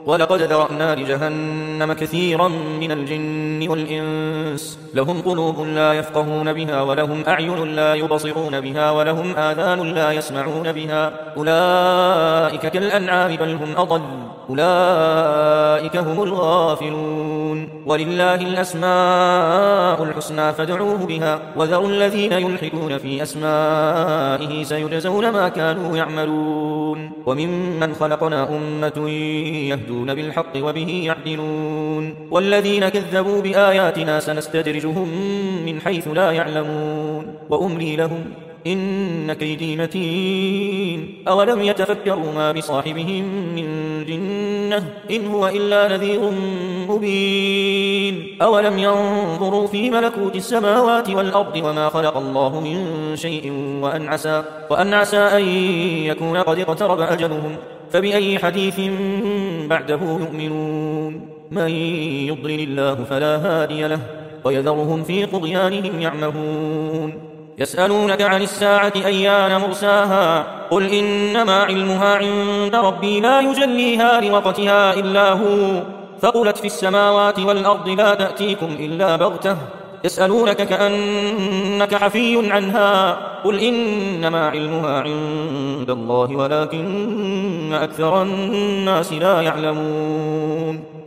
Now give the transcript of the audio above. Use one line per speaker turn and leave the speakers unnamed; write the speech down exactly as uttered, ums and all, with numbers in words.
ولقد ذرأنا لجهنم كثيرا من الجن والإنس لهم قلوب لا يفقهون بها ولهم أعين لا يبصرون بها ولهم آذان لا يسمعون بها أولئك كالأنعام بل هم أضل أولئك هم الغافلون ولله الأسماء الحسنى فادعوه بها وذروا الذين يلحدون في أسمائه سيجزون ما كانوا يعملون وممن خلقنا أمة يهدون بالحق وبه يعدلون والذين كذبوا بآياتنا سنستدرجهم من حيث لا يعلمون وأملي لهم إن كيدي متين أولم يتفكروا ما بصاحبهم من جنة إن هو إلا نذير مبين أولم ينظروا في ملكوت السماوات والأرض وما خلق الله من شيء وأن عسى, وأن عسى أن يكون قد اقترب أجلهم فبأي حديث بعده يؤمنون من يضلل الله فلا هادي له ويذرهم في طغيانهم يعمهون يسألونك عن الساعة أيان مرساها قل إنما علمها عند ربي لا يجليها لوقتها إلا هو ثقلت في السماوات والأرض لا تأتيكم إلا بغتة يسألونك كأنك حفي عنها قل إنما علمها عند الله ولكن أكثر الناس لا يعلمون